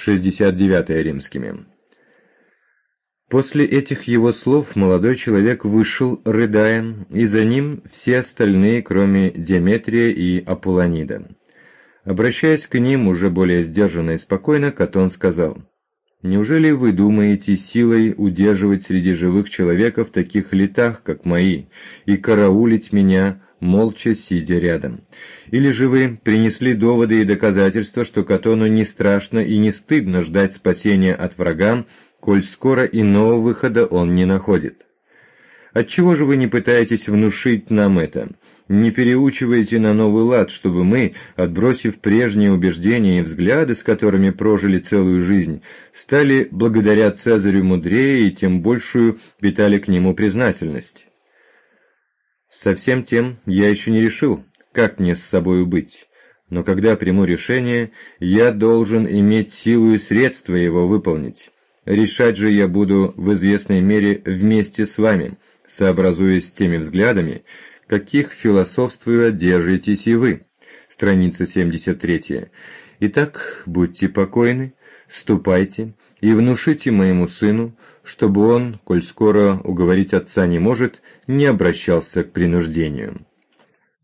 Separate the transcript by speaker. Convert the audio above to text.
Speaker 1: 69 римскими. После этих его слов молодой человек вышел, рыдая, и за ним все остальные, кроме Деметрия и Аполлонида. Обращаясь к ним уже более сдержанно и спокойно, Катон сказал: «Неужели вы думаете силой удерживать среди живых человека в таких летах, как мои, и караулить меня, молча сидя рядом? Или же вы принесли доводы и доказательства, что Катону не страшно и не стыдно ждать спасения от врага, коль скоро иного выхода он не находит? Отчего же вы не пытаетесь внушить нам это? Не переучиваете на новый лад, чтобы мы, отбросив прежние убеждения и взгляды, с которыми прожили целую жизнь, стали благодаря Цезарю мудрее и тем большую питали к нему признательность? Со всем тем я еще не решил, как мне с собою быть, но когда приму решение, я должен иметь силу и средства его выполнить. Решать же я буду в известной мере вместе с вами, сообразуясь с теми взглядами, каких философствуя держитесь и вы». Страница 73. «Итак, будьте покойны, ступайте и внушите моему сыну, чтобы он, коль скоро уговорить отца не может, не обращался к принуждению».